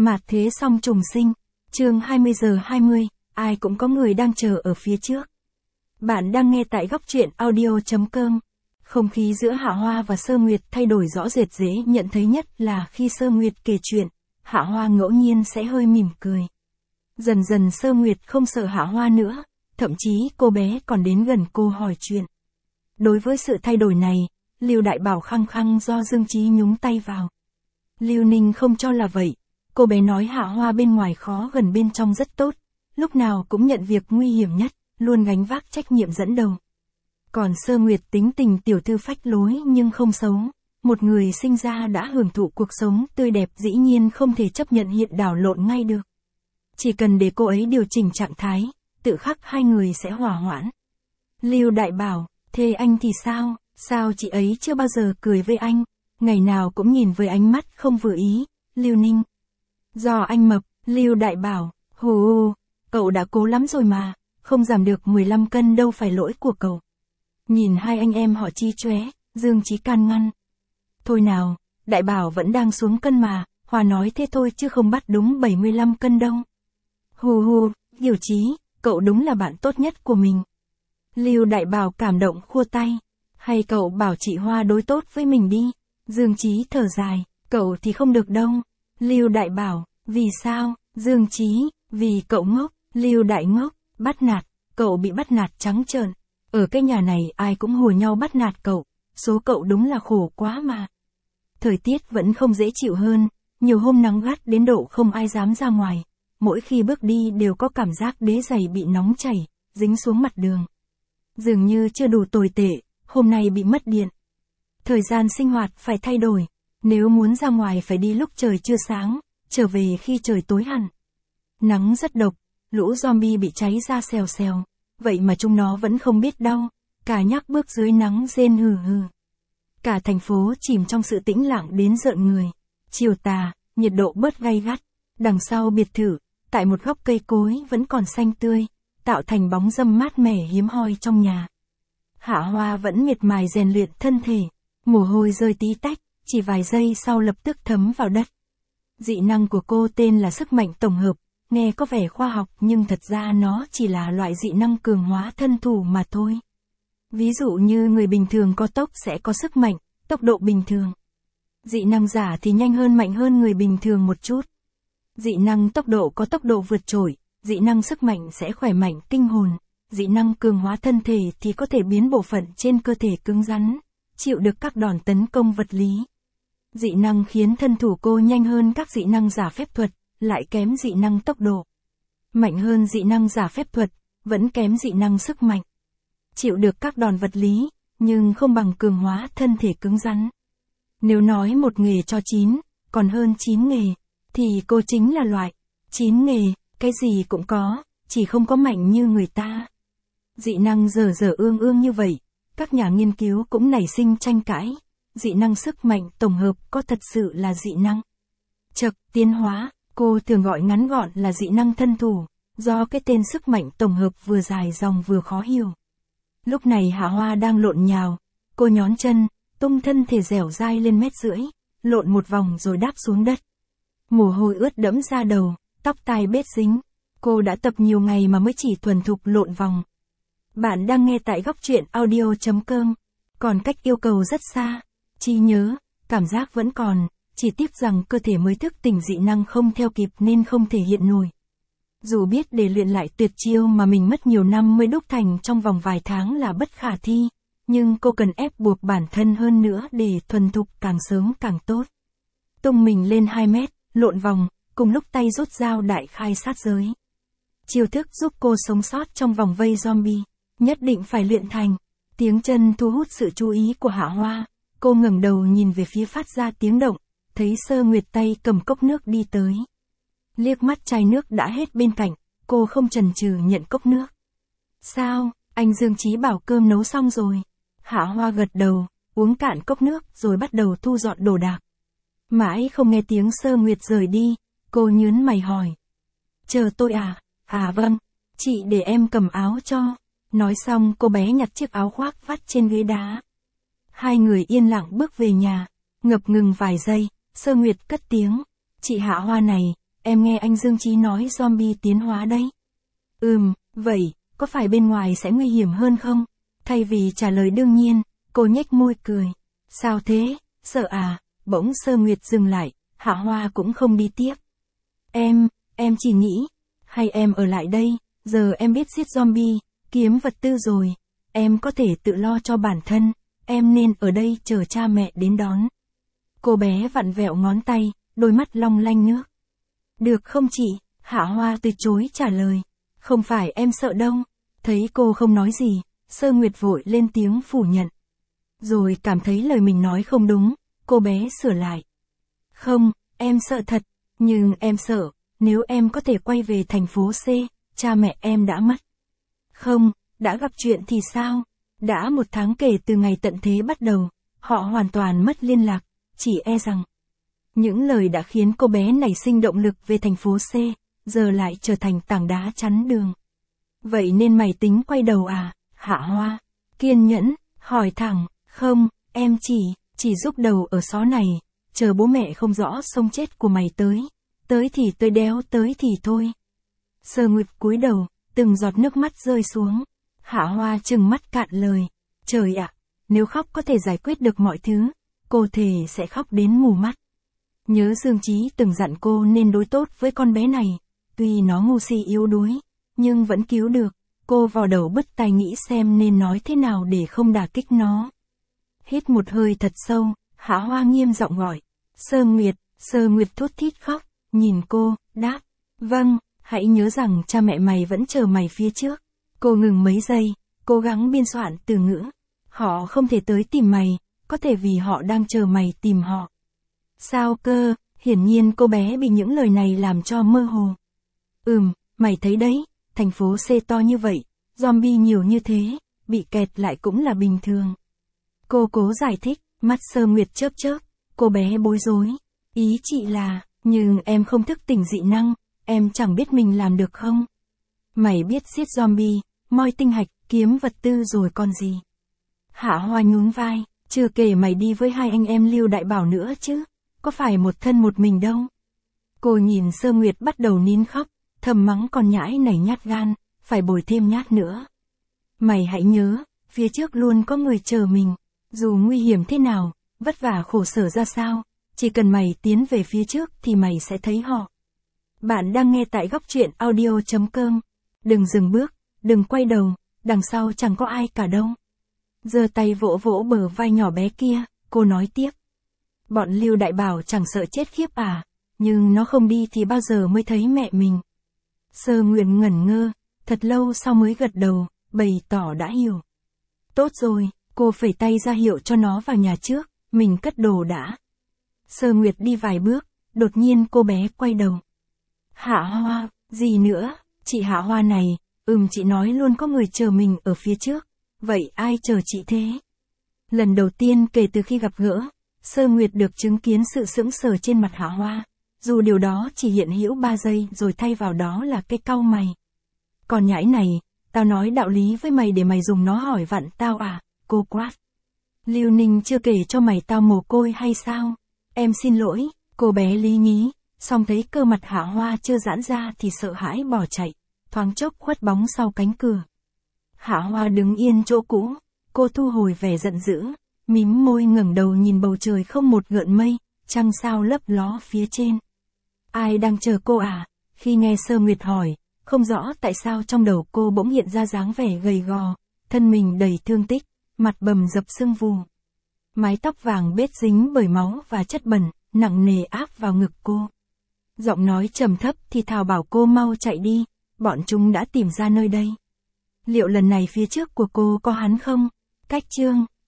Mạt thế xong trùng sinh, chương 20 giờ 20, ai cũng có người đang chờ ở phía trước. Bạn đang nghe tại góc truyện audio.com. Không khí giữa Hạ Hoa và Sơ Nguyệt thay đổi rõ rệt, dễ nhận thấy nhất là khi Sơ Nguyệt kể chuyện, Hạ Hoa ngẫu nhiên sẽ hơi mỉm cười. Dần dần Sơ Nguyệt không sợ Hạ Hoa nữa, thậm chí cô bé còn đến gần cô hỏi chuyện. Đối với sự thay đổi này, Lưu Đại Bảo khăng khăng do Dương Chí nhúng tay vào. Lưu Ninh không cho là vậy, cô bé nói Hạ Hoa bên ngoài khó gần bên trong rất tốt, lúc nào cũng nhận việc nguy hiểm nhất, luôn gánh vác trách nhiệm dẫn đầu. Còn Sơ Nguyệt tính tình tiểu thư phách lối nhưng không xấu, một người sinh ra đã hưởng thụ cuộc sống tươi đẹp dĩ nhiên không thể chấp nhận hiện đảo lộn ngay được. Chỉ cần để cô ấy điều chỉnh trạng thái, tự khắc hai người sẽ hòa hoãn. Lưu Đại Bảo, thế anh thì sao, sao chị ấy chưa bao giờ cười với anh, ngày nào cũng nhìn với ánh mắt không vừa ý. Lưu Ninh, do anh mập. Lưu Đại Bảo, hù, cậu đã cố lắm rồi mà, không giảm được 15 cân đâu phải lỗi của cậu. Nhìn hai anh em họ chi chóe, Dương Chí can ngăn. Thôi nào, Đại Bảo vẫn đang xuống cân mà, Hòa nói thế thôi chứ không bắt đúng 75 cân đâu. Hù hù, Hiểu Chí, cậu đúng là bạn tốt nhất của mình. Lưu Đại Bảo cảm động khua tay. Hay cậu bảo chị Hoa đối tốt với mình đi. Dương Chí thở dài, cậu thì không được đâu. Lưu Đại Bảo, vì sao? Dương Chí, vì cậu ngốc. Lưu Đại ngốc, bắt nạt, cậu bị bắt nạt trắng trợn. Ở cái nhà này ai cũng hùa nhau bắt nạt cậu, số cậu đúng là khổ quá mà. Thời tiết vẫn không dễ chịu hơn, nhiều hôm nắng gắt đến độ không ai dám ra ngoài. Mỗi khi bước đi đều có cảm giác đế giày bị nóng chảy, dính xuống mặt đường. Dường như chưa đủ tồi tệ, hôm nay bị mất điện. Thời gian sinh hoạt phải thay đổi, nếu muốn ra ngoài phải đi lúc trời chưa sáng, trở về khi trời tối hẳn. Nắng rất độc, lũ zombie bị cháy ra xèo xèo, vậy mà chúng nó vẫn không biết đau, cả nhắc bước dưới nắng rên hừ hừ. Cả thành phố chìm trong sự tĩnh lặng đến rợn người. Chiều tà, nhiệt độ bớt gay gắt, đằng sau biệt thự, tại một góc cây cối vẫn còn xanh tươi, tạo thành bóng râm mát mẻ hiếm hoi trong nhà. Hạ Hoa vẫn miệt mài rèn luyện thân thể, mồ hôi rơi tí tách, chỉ vài giây sau lập tức thấm vào đất. Dị năng của cô tên là sức mạnh tổng hợp, nghe có vẻ khoa học nhưng thật ra nó chỉ là loại dị năng cường hóa thân thủ mà thôi. Ví dụ như người bình thường có tốc sẽ có sức mạnh, tốc độ bình thường. Dị năng giả thì nhanh hơn mạnh hơn người bình thường một chút. Dị năng tốc độ có tốc độ vượt trội, dị năng sức mạnh sẽ khỏe mạnh kinh hồn, dị năng cường hóa thân thể thì có thể biến bộ phận trên cơ thể cứng rắn, chịu được các đòn tấn công vật lý. Dị năng khiến thân thủ cô nhanh hơn các dị năng giả phép thuật, lại kém dị năng tốc độ. Mạnh hơn dị năng giả phép thuật, vẫn kém dị năng sức mạnh. Chịu được các đòn vật lý, nhưng không bằng cường hóa thân thể cứng rắn. Nếu nói một nghề cho 9, còn hơn 9 nghề, thì cô chính là loại 9 nghề, cái gì cũng có, chỉ không có mạnh như người ta. Dị năng dở dở ương ương như vậy, các nhà nghiên cứu cũng nảy sinh tranh cãi. Dị năng sức mạnh tổng hợp có thật sự là dị năng? Chậc, tiến hóa, cô thường gọi ngắn gọn là dị năng thân thủ, do cái tên sức mạnh tổng hợp vừa dài dòng vừa khó hiểu. Lúc này Hạ Hoa đang lộn nhào, cô nhón chân, tung thân thể dẻo dai lên 1,5 mét, lộn một vòng rồi đáp xuống đất. Mồ hôi ướt đẫm da đầu, tóc tai bết dính, cô đã tập nhiều ngày mà mới chỉ thuần thục lộn vòng. Bạn đang nghe tại góc truyện audio.com, còn cách yêu cầu rất xa, trí nhớ, cảm giác vẫn còn, chỉ tiếc rằng cơ thể mới thức tỉnh dị năng không theo kịp nên không thể hiện nổi. Dù biết để luyện lại tuyệt chiêu mà mình mất nhiều năm mới đúc thành trong vòng vài tháng là bất khả thi, nhưng cô cần ép buộc bản thân hơn nữa để thuần thục càng sớm càng tốt. Tung mình lên 2 mét, lộn vòng, cùng lúc tay rút dao đại khai sát giới. Chiêu thức giúp cô sống sót trong vòng vây zombie, nhất định phải luyện thành. Tiếng chân thu hút sự chú ý của Hạ Hoa, cô ngẩng đầu nhìn về phía phát ra tiếng động, thấy Sơ Nguyệt tay cầm cốc nước đi tới. Liếc mắt chai nước đã hết bên cạnh, cô không chần chừ nhận cốc nước. Sao, anh Dương Chí bảo cơm nấu xong rồi. Hạ Hoa gật đầu, uống cạn cốc nước rồi bắt đầu thu dọn đồ đạc. Mãi không nghe tiếng Sơ Nguyệt rời đi, cô nhớn mày hỏi. Chờ tôi à? À vâng, chị để em cầm áo cho. Nói xong cô bé nhặt chiếc áo khoác vắt trên ghế đá. Hai người yên lặng bước về nhà, ngập ngừng vài giây, Sơ Nguyệt cất tiếng. Chị Hạ Hoa này, em nghe anh Dương Chí nói zombie tiến hóa đấy. Vậy, có phải bên ngoài sẽ nguy hiểm hơn không? Thay vì trả lời đương nhiên, cô nhếch môi cười. Sao thế, sợ à? Bỗng Sơ Nguyệt dừng lại, Hạ Hoa cũng không đi tiếp. Em chỉ nghĩ, hay em ở lại đây, giờ em biết giết zombie, kiếm vật tư rồi, em có thể tự lo cho bản thân, em nên ở đây chờ cha mẹ đến đón. Cô bé vặn vẹo ngón tay, đôi mắt long lanh nước. Được không chị? Hạ Hoa từ chối trả lời. Không phải em sợ đâu. Thấy cô không nói gì, Sơ Nguyệt vội lên tiếng phủ nhận. Rồi cảm thấy lời mình nói không đúng, cô bé sửa lại. Không, em sợ thật, nhưng em sợ, nếu em có thể quay về thành phố C, cha mẹ em đã mất. Không, đã gặp chuyện thì sao? Đã 1 tháng kể từ ngày tận thế bắt đầu, họ hoàn toàn mất liên lạc, chỉ e rằng. Những lời đã khiến cô bé nảy sinh động lực về thành phố C, giờ lại trở thành tảng đá chắn đường. Vậy nên mày tính quay đầu à, Hạ Hoa? Kiên nhẫn, hỏi thẳng, không, em chỉ giúp đầu ở xó này, chờ bố mẹ không rõ sống chết của mày tới thì tôi đéo tới thì thôi. Sơ Nguyệt cúi đầu, từng giọt nước mắt rơi xuống. Hạ Hoa trừng mắt cạn lời, trời ạ, nếu khóc có thể giải quyết được mọi thứ, cô thề sẽ khóc đến mù mắt. Nhớ Dương Chí từng dặn cô nên đối tốt với con bé này, tuy nó ngu si yếu đuối, nhưng vẫn cứu được, cô vò đầu bứt tai nghĩ xem nên nói thế nào để không đả kích nó. Hít một hơi thật sâu, Hạ Hoa nghiêm giọng gọi, Sơ Nguyệt thút thít khóc, nhìn cô, đáp, vâng, hãy nhớ rằng cha mẹ mày vẫn chờ mày phía trước. Cô ngừng mấy giây, cố gắng biên soạn từ ngữ, họ không thể tới tìm mày, có thể vì họ đang chờ mày tìm họ. Sao cơ? Hiển nhiên cô bé bị những lời này làm cho mơ hồ. Mày thấy đấy, thành phố C to như vậy, zombie nhiều như thế, bị kẹt lại cũng là bình thường. Cô cố giải thích, mắt Sơ Nguyệt chớp chớp, cô bé bối rối. Ý chị là, nhưng em không thức tỉnh dị năng, em chẳng biết mình làm được không? Mày biết giết zombie, moi tinh hạch, kiếm vật tư rồi còn gì? Hạ Hoa nhún vai, chưa kể mày đi với 2 anh em Lưu Đại Bảo nữa chứ, có phải một thân một mình đâu. Cô nhìn Sơ Nguyệt bắt đầu nín khóc, thầm mắng con nhãi này nhát gan, phải bồi thêm nhát nữa. Mày hãy nhớ, phía trước luôn có người chờ mình, dù nguy hiểm thế nào, vất vả khổ sở ra sao, chỉ cần mày tiến về phía trước thì mày sẽ thấy họ. Bạn đang nghe tại góc truyện audio.com. Đừng dừng bước, đừng quay đầu, đằng sau chẳng có ai cả đâu. Giơ tay vỗ vỗ bờ vai nhỏ bé kia, cô nói tiếp. Bọn Lưu Đại Bảo chẳng sợ chết khiếp à, nhưng nó không đi thì bao giờ mới thấy mẹ mình. Sơ Nguyệt ngẩn ngơ, thật lâu sau mới gật đầu, bày tỏ đã hiểu. Tốt rồi, cô phẩy tay ra hiệu cho nó vào nhà trước, mình cất đồ đã. Sơ Nguyệt đi vài bước, đột nhiên cô bé quay đầu. Hạ Hoa, gì nữa, chị Hạ Hoa này, chị nói luôn có người chờ mình ở phía trước, vậy ai chờ chị thế? Lần đầu tiên kể từ khi gặp gỡ, Sơ Nguyệt được chứng kiến sự sững sờ trên mặt Hạ Hoa, dù điều đó chỉ hiện hữu 3 giây rồi thay vào đó là cái cau mày. Còn nhãi này, tao nói đạo lý với mày để mày dùng nó hỏi vặn tao à, cô quát. Lưu Ninh chưa kể cho mày tao mồ côi hay sao? Em xin lỗi, cô bé lý nhí, song thấy cơ mặt Hạ Hoa chưa giãn ra thì sợ hãi bỏ chạy, thoáng chốc khuất bóng sau cánh cửa. Hạ Hoa đứng yên chỗ cũ, cô thu hồi vẻ giận dữ, mím môi ngẩng đầu nhìn bầu trời không một gợn mây, trăng sao lấp ló phía trên. Ai đang chờ cô à? Khi nghe Sơ Nguyệt hỏi, không rõ tại sao trong đầu cô bỗng hiện ra dáng vẻ gầy gò, thân mình đầy thương tích, mặt bầm dập sưng vù. Mái tóc vàng bết dính bởi máu và chất bẩn, nặng nề áp vào ngực cô. Giọng nói trầm thấp thì thào bảo cô mau chạy đi, bọn chúng đã tìm ra nơi đây. Liệu lần này phía trước của cô có hắn không? Cách chương